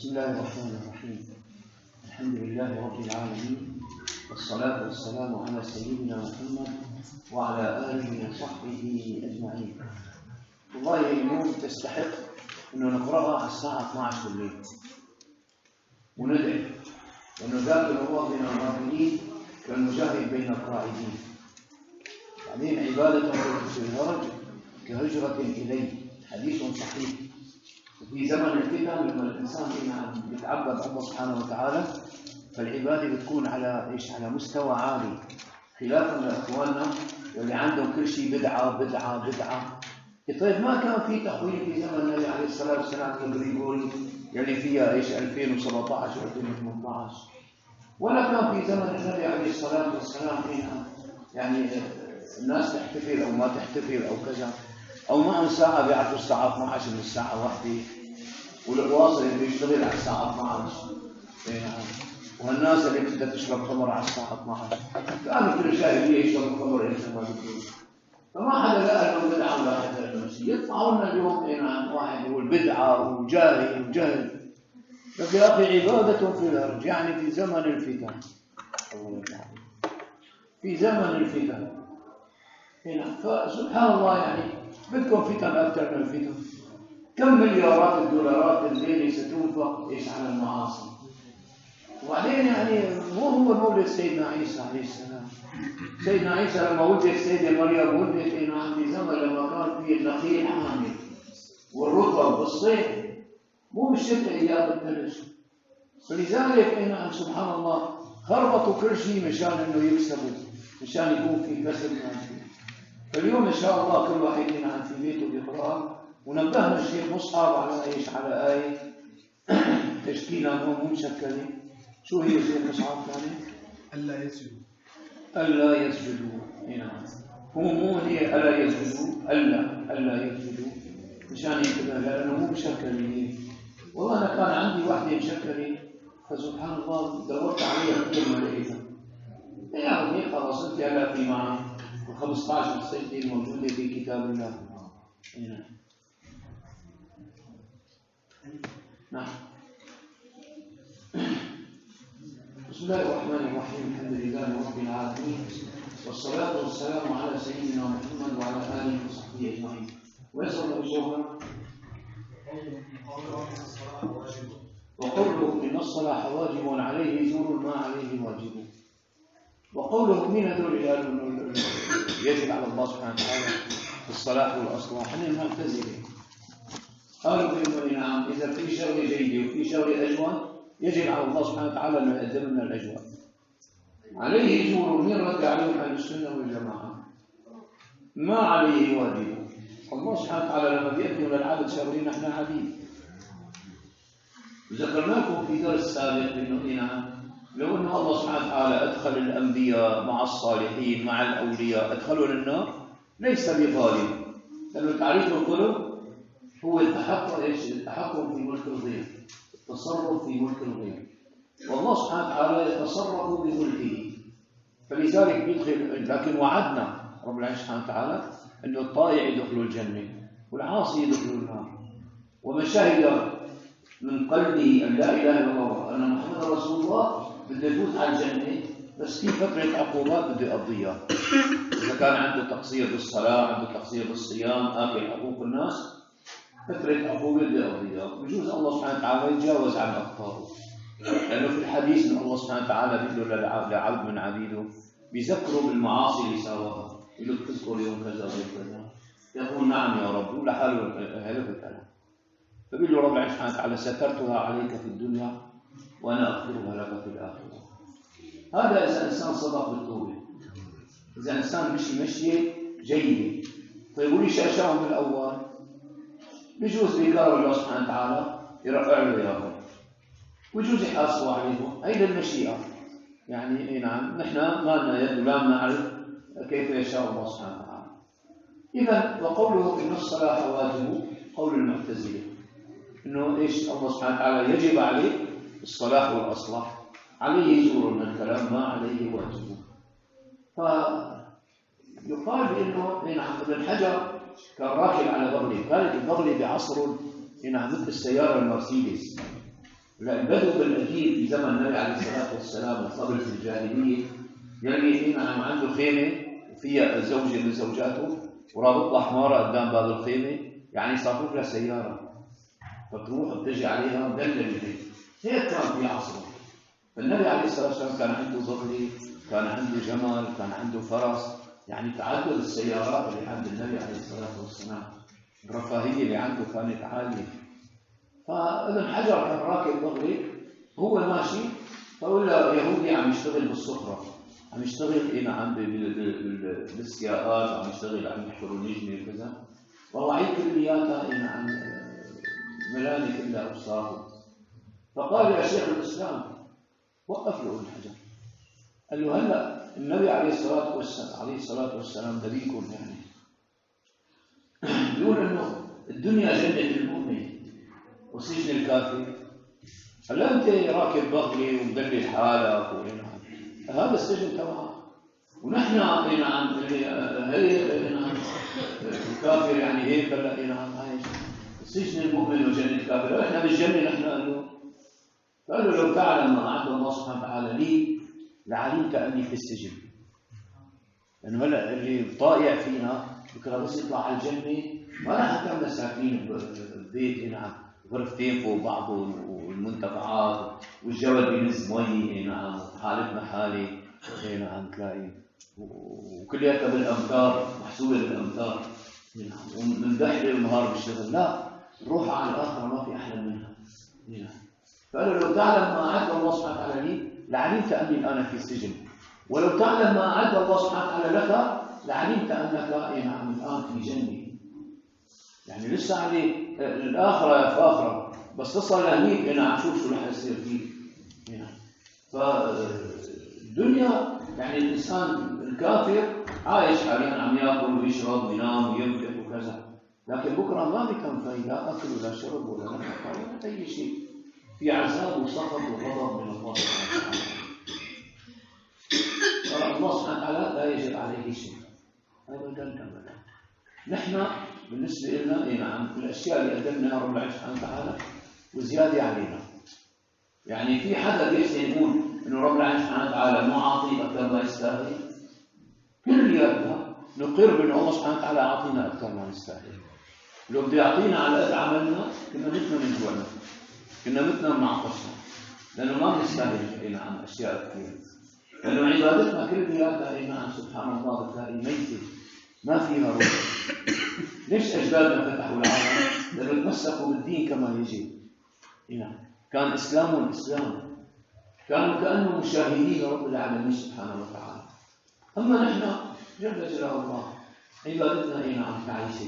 بسم الله الرحمن الرحيم. الحمد لله رب العالمين، والصلاة والسلام على سيدنا محمد وعلى آله وصحبه أجمعين. والله اليوم تستحق أنه نقرأها على الساعة 12 بالليل وندعي، لأنه ذاك الله بين الغافلين والمجاهد بين القاعدين. بعدين عبادة في الهرج كهجرة إليه، حديث صحيح. في زمن الفتن لما الإنسان يتعبد الله سبحانه وتعالى فالعبادة بتكون على مستوى عالي، خلافا لإخواننا اللي عندهم كل شيء بدعة بدعة بدعة. طيب ما كان في تقويم في زمن النبي عليه الصلاة والسلام كغريغوري يلي فيها 2017 و2018، ولا كان في زمن النبي عليه الصلاة والسلام يعني الناس تحتفل أو ما تحتفل أو كذا، أو معهم ساعة بيعرفوا الساعة 12 من الساعة 1 والواصل اللي بيشتغل على الساعة 12 والناس اللي بدها تشرب خمر على الساعة 12. كانوا في الجاهلية يشربوا خمر إنسان ما بيقول، فما حدا لا لهم بدعة ولا حدا لهم شيء. يطلعوا لنا اليوم واحد يقول بدعة وجاهل وجهل. لكن يا أخي عبادة في الهرج، يعني في زمن الفتن، في زمن الفتن هنا. فسبحان الله يعني بدكم فتن أكثر من الفتن. كم مليارات الدولارات الليلة ستنفق على المعاصي. وبعدين يعني مو هو مولد سيدنا عيسى عليه السلام. سيدنا عيسى لما ولدت السيدة مريم ولدت في زمن لما كان فيه النخيل حامل والرطب بالصيف، مو بالشتاء ايام الثلج. فلذلك سبحان الله خربطوا كل شيء مشان انه يكسبوا، مشان يكون في كسب ماشي. فاليوم ان شاء الله كل واحد في بيته بيقرأ. ونبهنا الشيخ مصعب على آية تشكيلة مو مشكلة. شو هي الشيخ مصعب ثاني؟ ألا يسجدوا. ألا يسجدوا. مو هي ألا يسجدوا، ألا يسجدوا مشان يكتبها، لأنه مو مشكلة. والله أنا كان عندي واحدة مشكلة فسبحان الله دورت عليها كل ما لقيتها. يعني خلاص انت هلا في معي 15 سنة الموجودة في كتاب الله. نعم. بسم الله الرحمن الرحيم. الحمد لله رب العالمين، والصلاة والسلام على سيدنا محمد وعلى آله وصحبه أجمعين. ويسأل الجوهر وقوله إن الصلاة واجب عليه زور ما عليه واجب. وقوله من هذول يجب على الله سبحانه وتعالى الصلاة والأصلاح. عن المعتزلة قالوا بأنه نعم، إذا في شغل جيد وفي شغل أجود يجب على الله سبحانه وتعالى أن يقدم لنا الأجود. عليه زور، من رد عليهم أهل السنة والجماعة ما عليه واجب. الله سبحانه وتعالى لما بيقدم للعبد شغلين نحن عبيد. ذكرناكم في درس سابق بأنه لو أن الله سبحانه وتعالى أدخل الأنبياء مع الصالحين مع الأولياء أدخلوا للنار ليس بظالم، لأنه تعريف القلوب هو التحكم في ملك الغير، التصرف في ملك الغير. والله سبحانه وتعالى يتصرف بملكه، فلذلك بيدخل. لكن وعدنا رب العالمين سبحانه وتعالى أنه الطائع يدخل الجنة والعاصي يدخل النار. ومن شهد من قلبه أن لا إله إلا الله وأن محمد رسول الله بده يفوت على الجنة، بس في فترة عقوبات بده يقضيها. إذا كان عنده تقصير بالصلاة، عنده تقصير بالصيام، آكل حقوق الناس، فترة عقوبة بده يقضيها. بجوز الله سبحانه وتعالى يتجاوز عن أخطائه، لأنه في الحديث أن الله سبحانه وتعالى بيقول لعبد من عبيده بيذكروا بالمعاصي اللي سواها، يقول له تذكر يوم كذا وكذا، يقول نعم يا رب، ولا حاله هلك الكلام. فبيقول له رب العالمين سبحانه وتعالى سترتها عليك في الدنيا وأنا أغفرها لك في الآخرة. هذا إذا إنسان صدق بالتوبة، إذا إنسان مشي جيدة. فيقول لي شاشاهم بالأول بجوز بيقارب الله سبحانه وتعالى يرفع له إياهم، ويجوز يحاسبوا عليهم. هي المشيئة يعني. نعم، نحن ما لنا يد ولا نعرف كيف يشاء الله سبحانه وتعالى. إذا وقوله إن الصلاة واجب، قول المعتزلة إنه الله سبحانه وتعالى يجب عليه الصلاح والأصلاح، عليه زور من الكلام ما عليه واجب. فيقال بأنه ابن حجر كان راكب على بغله، كانت البغله بعصر مثل السيارة المرسيدس، لا بدوا بالأكيد في زمن النبي عليه الصلاة والسلام قبل في الجاهلية يلقي نعم عنده خيمة وفيها زوجة من زوجاته ورابط حمارة قدام باب الخيمة، يعني صارت لها سيارة فتروح بتجي عليها مدللة هيك كان في عصره. فالنبي عليه الصلاة والسلام كان عنده ضغري، كان عنده جمل، كان عنده فرس، يعني تعدد السيارات اللي عند النبي عليه الصلاة والسلام، الرفاهية اللي عنده كانت عالية. فابن حجر كان راكب ضغري هو ماشي، فقول له يهودي عم يشتغل بالصخرة، عم يشتغل نعم بالسياقات، عم يشتغل عم يحفر نجمة وكذا، ووعي كلياتها نعم ملاني كلها أوصافه. فقال يا شيخ الإسلام وقف له ابن حجر، قال له هلا النبي عليه الصلاة والسلام نبيكم يعني يقول انه الدنيا جنة المؤمن وسجن الكافر. هلا انت راكب بغلي ومدلل حالك هذا السجن تبعك، ونحن نعم هي نعم الكافر يعني هيك هلا نعم عايش سجن المؤمن وجنة الكافر، احنا بالجنة نحن قال له لو تعلم ما أعد الله سبحانه وتعالى لي لعلمت أني في السجن. لأنه هلا اللي طائع فينا بكره بس يطلع على الجنة ما راح كنا ساكنين ببيت نعم غرفتين فوق بعض والمنتفعات والجبل بينز مي نعم حالتنا حالة نعم تلاقي وكلياتها بالأمتار محسوبة بالأمتار نعم ومن دحر النهار بالشغل. لا، نروح على الآخرة ما في أحلى منها نعم. فقالوا لو تعلم ما أعد الله سبحانه وتعالى لي لعلمت أني الآن في السجن، ولو تعلم ما أعد الله سبحانه وتعالى لك لعلمت أنك نعم الآن في جنة. يعني لسه عليه الآخرة فاخرة، بس تصل لهنيك نعم شوف شو رح يصير فيه نعم. فالدنيا يعني الإنسان الكافر عايش حاليا عم يأكل ويشرب وينام وينفق وكذا، لكن بكرة ما بكم فايدة، لا أكل ولا شرب ولا نفقة ولا أي شيء، في عذاب وسخط وغضب من الله سبحانه وتعالى. الله سبحانه وتعالى لا يجب عليه شيء أبدا أبدا. نحن بالنسبة لنا نعم الأشياء اللي قدمنا رب العالمين سبحانه وتعالى وزيادة علينا. يعني في حدا بيحسن يقول إنه رب العالمين سبحانه وتعالى مو عاطي أكثر ما يستاهل، كلياتنا نقر بأن الله سبحانه وتعالى عاطينا أكثر ما نستاهل. لو بده يعطينا على قد عملنا كنا متنا من جوعنا، كنا متنا من عطشنا، لأنه ما بنستاهل نعم أشياء كثيرة، لأنه عبادتنا كلياتها نعم سبحان الله بتلاقي ميتة ما فيها روح. ليش أجدادنا فتحوا العالم؟ لأنه تمسكوا بالدين كما يجب. نعم كان إسلام إسلام، كانوا كأنهم مشاهدين رب العالمين سبحانه وتعالى. أما نحن جل جلاله الله عبادتنا نعم تعيشة